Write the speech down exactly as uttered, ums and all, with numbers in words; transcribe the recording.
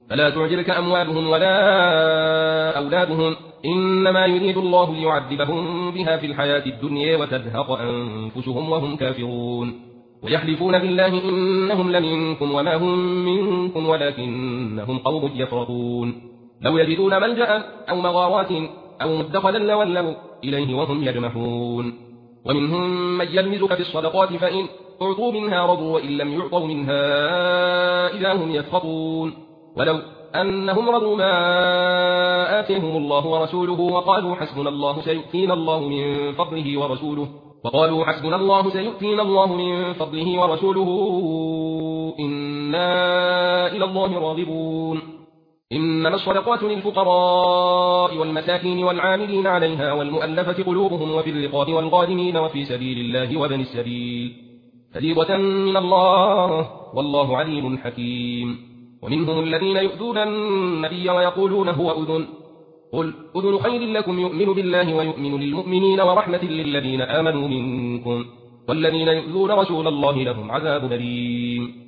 فلا تعجبك أموالهم ولا أولادهم إنما يريد الله ليعذبهم بها في الحياة الدنيا وتزهق أنفسهم وهم كافرون ويحلفون بالله إنهم لمنكم وما هم منكم ولكنهم قوم يفرقون لو يجدون ملجأ أو مغارات أو مدخلا لولوا إليه وهم يجمحون ومنهم من يلمزك في الصدقات فإن أعطوا منها رضوا وإن لم يعطوا منها إذا هم يسخطون ولو أنهم رضوا ما آتيهم الله ورسوله وقالوا حسبنا الله سيؤتينا الله من فضله ورسوله وقالوا حسبنا الله سيؤتينا الله من فضله ورسوله إنا إلى الله راغبون إنما الصدقات للفقراء والمساكين والعاملين عليها والمؤلفة قلوبهم وفي الرقاب والغارمين وفي سبيل الله وابن السبيل فريضة من الله والله عليم حكيم ومنهم الذين يؤذون النبي ويقولون هو أذن قل أذن خير لكم يؤمن بالله ويؤمن للمؤمنين ورحمة للذين آمنوا منكم والذين يؤذون رسول الله لهم عذاب أليم